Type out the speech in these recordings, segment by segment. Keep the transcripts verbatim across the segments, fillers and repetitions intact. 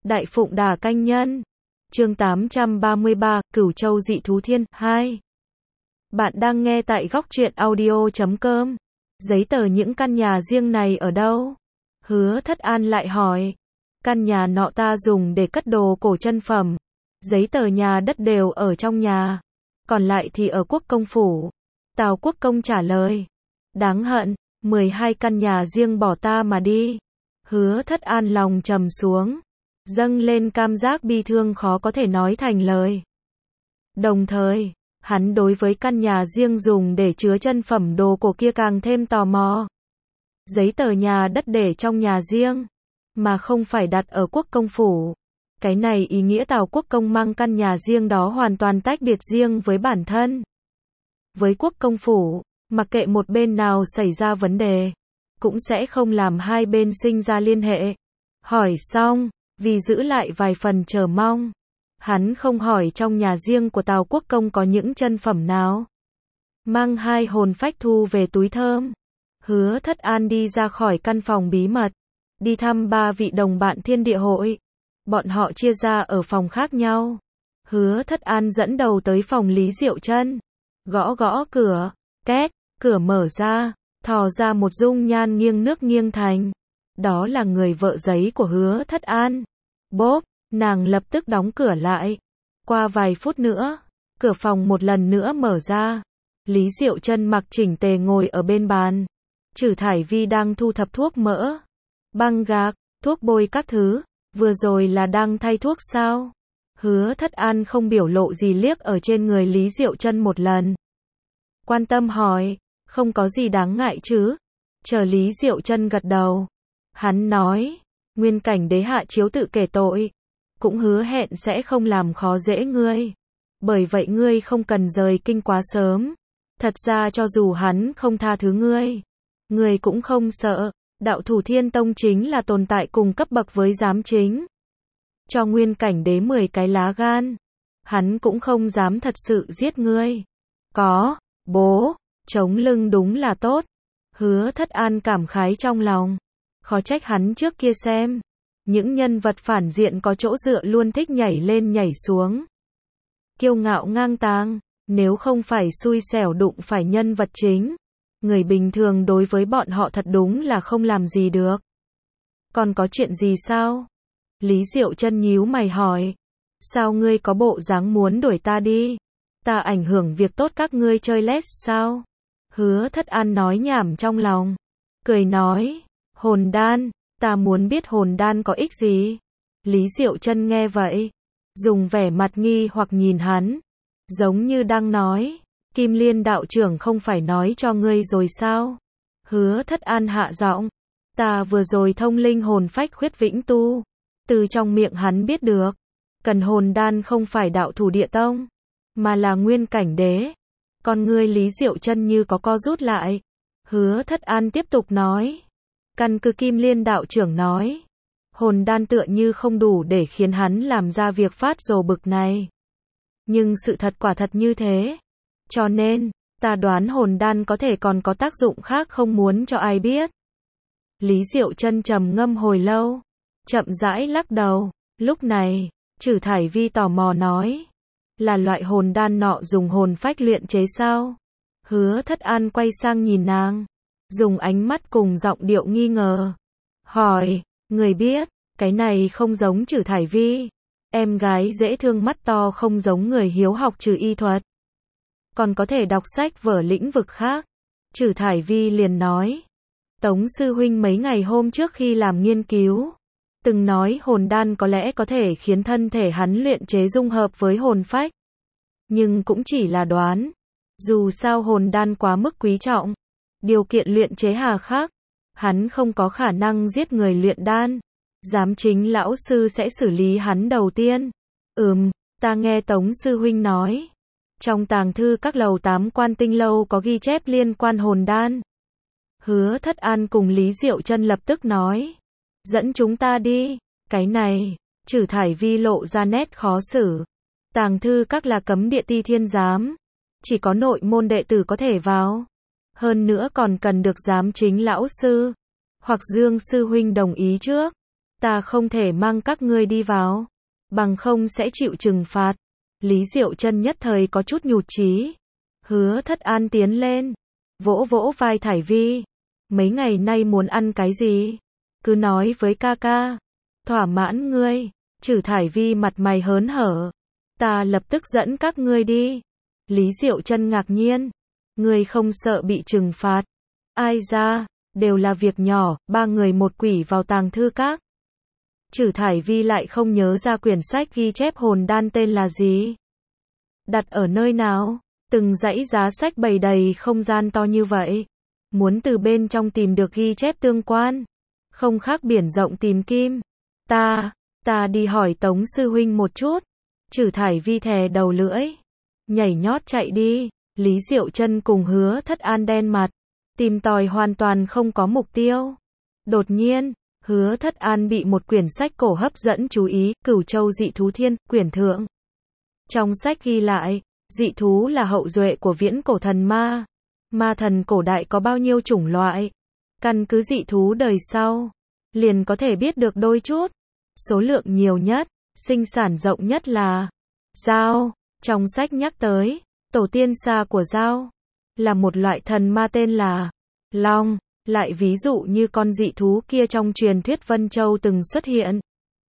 Đại Phụng Đà Canh Nhân. Chương tám trăm ba mươi ba, Cửu Châu Dị Thú Thiên, hai. Bạn đang nghe tại góc truyện audio chấm com. Giấy tờ những căn nhà riêng này ở đâu? Hứa Thất An lại hỏi. Căn nhà nọ ta dùng để cất đồ cổ chân phẩm. Giấy tờ nhà đất đều ở trong nhà. Còn lại thì ở Quốc Công Phủ. Tào Quốc Công trả lời. Đáng hận, mười hai căn nhà riêng bỏ ta mà đi. Hứa Thất An lòng trầm xuống. Dâng lên cảm giác bi thương khó có thể nói thành lời. Đồng thời, hắn đối với căn nhà riêng dùng để chứa chân phẩm đồ cổ kia càng thêm tò mò. Giấy tờ nhà đất để trong nhà riêng, mà không phải đặt ở Quốc Công Phủ. Cái này ý nghĩa Tào Quốc Công mang căn nhà riêng đó hoàn toàn tách biệt riêng với bản thân. Với Quốc Công Phủ, mặc kệ một bên nào xảy ra vấn đề, cũng sẽ không làm hai bên sinh ra liên hệ. Hỏi xong, vì giữ lại vài phần chờ mong, hắn không hỏi trong nhà riêng của Tào Quốc Công có những chân phẩm nào. Mang hai hồn phách thu về túi thơm, Hứa Thất An đi ra khỏi căn phòng bí mật, đi thăm ba vị đồng bạn thiên địa hội. Bọn họ chia ra ở phòng khác nhau. Hứa Thất An dẫn đầu tới phòng Lý Diệu Chân, gõ gõ cửa, két, cửa mở ra, thò ra một dung nhan nghiêng nước nghiêng thành. Đó là người vợ giấy của Hứa Thất An. Bốp, nàng lập tức đóng cửa lại. Qua vài phút nữa, cửa phòng một lần nữa mở ra. Lý Diệu Chân mặc chỉnh tề ngồi ở bên bàn. Trử Thải Vi đang thu thập thuốc mỡ, băng gạc, thuốc bôi các thứ. Vừa rồi là đang thay thuốc sao? Hứa Thất An không biểu lộ gì liếc ở trên người Lý Diệu Chân một lần. Quan tâm hỏi, không có gì đáng ngại chứ? Chờ Lý Diệu Chân gật đầu. Hắn nói, Nguyên Cảnh Đế hạ chiếu tự kể tội, cũng hứa hẹn sẽ không làm khó dễ ngươi. Bởi vậy ngươi không cần rời kinh quá sớm. Thật ra cho dù hắn không tha thứ ngươi, ngươi cũng không sợ. Đạo Thủ Thiên Tông chính là tồn tại cùng cấp bậc với giám chính. Cho Nguyên Cảnh Đế mười cái lá gan, hắn cũng không dám thật sự giết ngươi. Có, bố, chống lưng đúng là tốt. Hứa Thất An cảm khái trong lòng. Khó trách hắn trước kia xem. Những nhân vật phản diện có chỗ dựa luôn thích nhảy lên nhảy xuống. Kiêu ngạo ngang tàng, nếu không phải xui xẻo đụng phải nhân vật chính. Người bình thường đối với bọn họ thật đúng là không làm gì được. Còn có chuyện gì sao? Lý Diệu Chân nhíu mày hỏi. Sao ngươi có bộ dáng muốn đuổi ta đi? Ta ảnh hưởng việc tốt các ngươi chơi lét sao? Hứa Thất An nói nhảm trong lòng. Cười nói. Hồn đan, ta muốn biết hồn đan có ích gì? Lý Diệu Chân nghe vậy, dùng vẻ mặt nghi hoặc nhìn hắn. Giống như đang nói. Kim Liên đạo trưởng không phải nói cho ngươi rồi sao? Hứa Thất An hạ giọng. Ta vừa rồi thông linh hồn phách khuyết vĩnh tu. Từ trong miệng hắn biết được. Cần hồn đan không phải đạo thủ địa tông, mà là Nguyên Cảnh Đế. Con ngươi Lý Diệu Chân như có co rút lại. Hứa Thất An tiếp tục nói. Căn cứ Kim Liên đạo trưởng nói. Hồn đan tựa như không đủ để khiến hắn làm ra việc phát rồ bực này. Nhưng sự thật quả thật như thế. Cho nên, ta đoán hồn đan có thể còn có tác dụng khác không muốn cho ai biết. Lý Diệu Chân trầm ngâm hồi lâu, chậm rãi lắc đầu. Lúc này, Trử Thải Vi tò mò nói. Là loại hồn đan nọ dùng hồn phách luyện chế sao? Hứa Thất An quay sang nhìn nàng, dùng ánh mắt cùng giọng điệu nghi ngờ. Hỏi, người biết, cái này không giống Trử Thải Vi. Em gái dễ thương mắt to không giống người hiếu học trừ y thuật. Còn có thể đọc sách vở lĩnh vực khác. Trử Thải Vi liền nói. Tống sư huynh mấy ngày hôm trước khi làm nghiên cứu, từng nói hồn đan có lẽ có thể khiến thân thể hắn luyện chế dung hợp với hồn phách. Nhưng cũng chỉ là đoán. Dù sao hồn đan quá mức quý trọng, điều kiện luyện chế hà khắc, hắn không có khả năng giết người luyện đan. Giám chính lão sư sẽ xử lý hắn đầu tiên. Ừm, ta nghe Tống sư huynh nói. Trong tàng thư các lầu tám Quan Tinh lâu có ghi chép liên quan hồn đan. Hứa Thất An cùng Lý Diệu Chân lập tức nói. Dẫn chúng ta đi. Cái này, Trử Thải Vi lộ ra nét khó xử. Tàng thư các là cấm địa Ti Thiên giám. Chỉ có nội môn đệ tử có thể vào. Hơn nữa còn cần được giám chính lão sư hoặc Dương sư huynh đồng ý trước. Ta không thể mang các ngươi đi vào, bằng không sẽ chịu trừng phạt. Lý Diệu Chân nhất thời có chút nhụt chí. Hứa Thất An tiến lên, vỗ vỗ vai Thải Vi. Mấy ngày nay muốn ăn cái gì? Cứ nói với ca ca. Thỏa mãn ngươi. Trừ Thải Vi mặt mày hớn hở. Ta lập tức dẫn các ngươi đi. Lý Diệu Chân ngạc nhiên. Ngươi không sợ bị trừng phạt? Ai ra, đều là việc nhỏ, ba người một quỷ vào tàng thư các. Trừ Thải Vi lại không nhớ ra quyển sách ghi chép hồn đan tên là gì. Đặt ở nơi nào? Từng dãy giá sách bày đầy không gian to như vậy. Muốn từ bên trong tìm được ghi chép tương quan. Không khác biển rộng tìm kim. Ta, ta đi hỏi Tống sư huynh một chút. Trừ Thải Vi thè đầu lưỡi. Nhảy nhót chạy đi. Lý Diệu Chân cùng Hứa Thất An đen mặt. Tìm tòi hoàn toàn không có mục tiêu. Đột nhiên, Hứa Thất An bị một quyển sách cổ hấp dẫn chú ý, Cửu Châu Dị Thú Thiên, quyển thượng. Trong sách ghi lại, dị thú là hậu duệ của viễn cổ thần ma. Ma thần cổ đại có bao nhiêu chủng loại? Căn cứ dị thú đời sau, liền có thể biết được đôi chút. Số lượng nhiều nhất, sinh sản rộng nhất là dao. Trong sách nhắc tới, tổ tiên xa của dao là một loại thần ma tên là Long. Lại ví dụ như con dị thú kia trong truyền thuyết Vân Châu từng xuất hiện.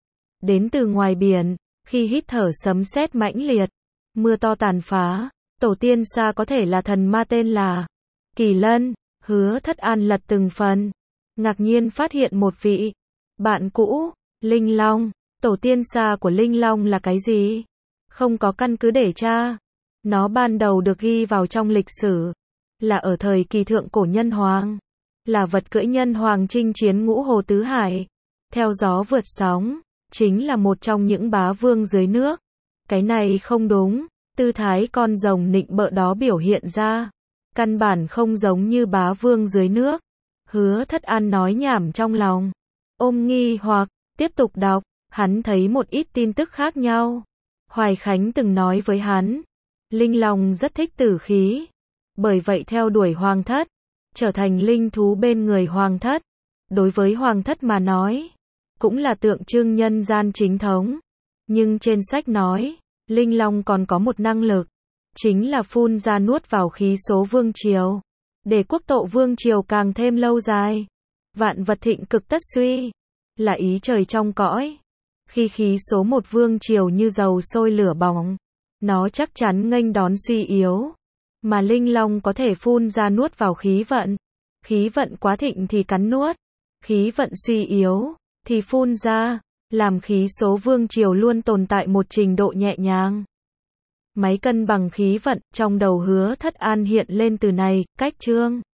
Đến từ ngoài biển, khi hít thở sấm sét mãnh liệt, mưa to tàn phá, tổ tiên xa có thể là thần ma tên là Kỳ Lân. Hứa Thất An lật từng phần, ngạc nhiên phát hiện một vị bạn cũ, Linh Long. Tổ tiên xa của Linh Long là cái gì? Không có căn cứ để tra. Nó ban đầu được ghi vào trong lịch sử, là ở thời kỳ thượng cổ nhân hoàng. Là vật cưỡi nhân hoàng chinh chiến ngũ hồ tứ hải, theo gió vượt sóng, chính là một trong những bá vương dưới nước. Cái này không đúng, tư thái con rồng nịnh bợ đó biểu hiện ra, căn bản không giống như bá vương dưới nước. Hứa Thất An nói nhảm trong lòng, ôm nghi hoặc, tiếp tục đọc, hắn thấy một ít tin tức khác nhau. Hoài Khánh từng nói với hắn, Linh Long rất thích tử khí, bởi vậy theo đuổi hoàng thất, trở thành linh thú bên người hoàng thất. Đối với hoàng thất mà nói, cũng là tượng trưng nhân gian chính thống. Nhưng trên sách nói, Linh Long còn có một năng lực, chính là phun ra nuốt vào khí số vương triều, để quốc tộ vương triều càng thêm lâu dài. Vạn vật thịnh cực tất suy, là ý trời trong cõi. Khi khí số một vương triều như dầu sôi lửa bỏng, nó chắc chắn nghênh đón suy yếu. Mà Linh Long có thể phun ra nuốt vào khí vận. Khí vận quá thịnh thì cắn nuốt. Khí vận suy yếu, thì phun ra. Làm khí số vương triều luôn tồn tại một trình độ nhẹ nhàng. Máy cân bằng khí vận, trong đầu Hứa Thất An hiện lên từ này, cách chương.